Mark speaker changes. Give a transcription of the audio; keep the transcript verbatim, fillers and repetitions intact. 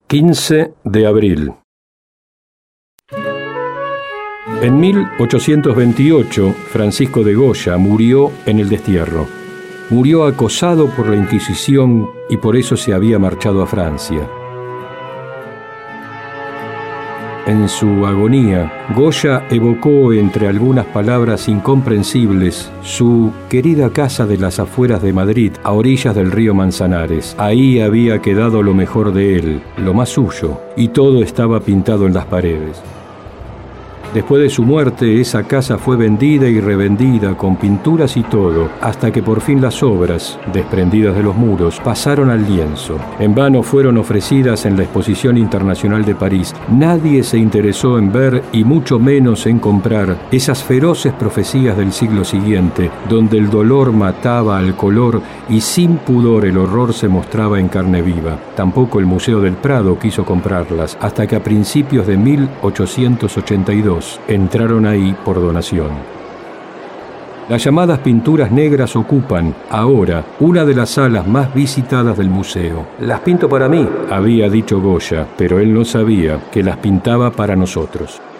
Speaker 1: quince de abril. En mil ochocientos veintiocho, Francisco de Goya murió en el destierro. Murió acosado por la Inquisición y por eso se había marchado a Francia. En su agonía, Goya evocó entre algunas palabras incomprensibles su querida casa de las afueras de Madrid, a orillas del río Manzanares. Ahí había quedado lo mejor de él, lo más suyo, y todo estaba pintado en las paredes. Después de su muerte, esa casa fue vendida y revendida con pinturas y todo, hasta que por fin las obras, desprendidas de los muros, pasaron al lienzo. En vano fueron ofrecidas en la Exposición Internacional de París. Nadie se interesó en ver, y mucho menos en comprar, esas feroces profecías del siglo siguiente, donde el dolor mataba al color y sin pudor el horror se mostraba en carne viva. Tampoco el Museo del Prado quiso comprarlas, hasta que a principios de mil ochocientos ochenta y dos entraron ahí por donación. Las llamadas pinturas negras ocupan, ahora, una de las salas más visitadas del museo. Las pinto para mí, había dicho Goya, pero él no sabía que las pintaba para nosotros.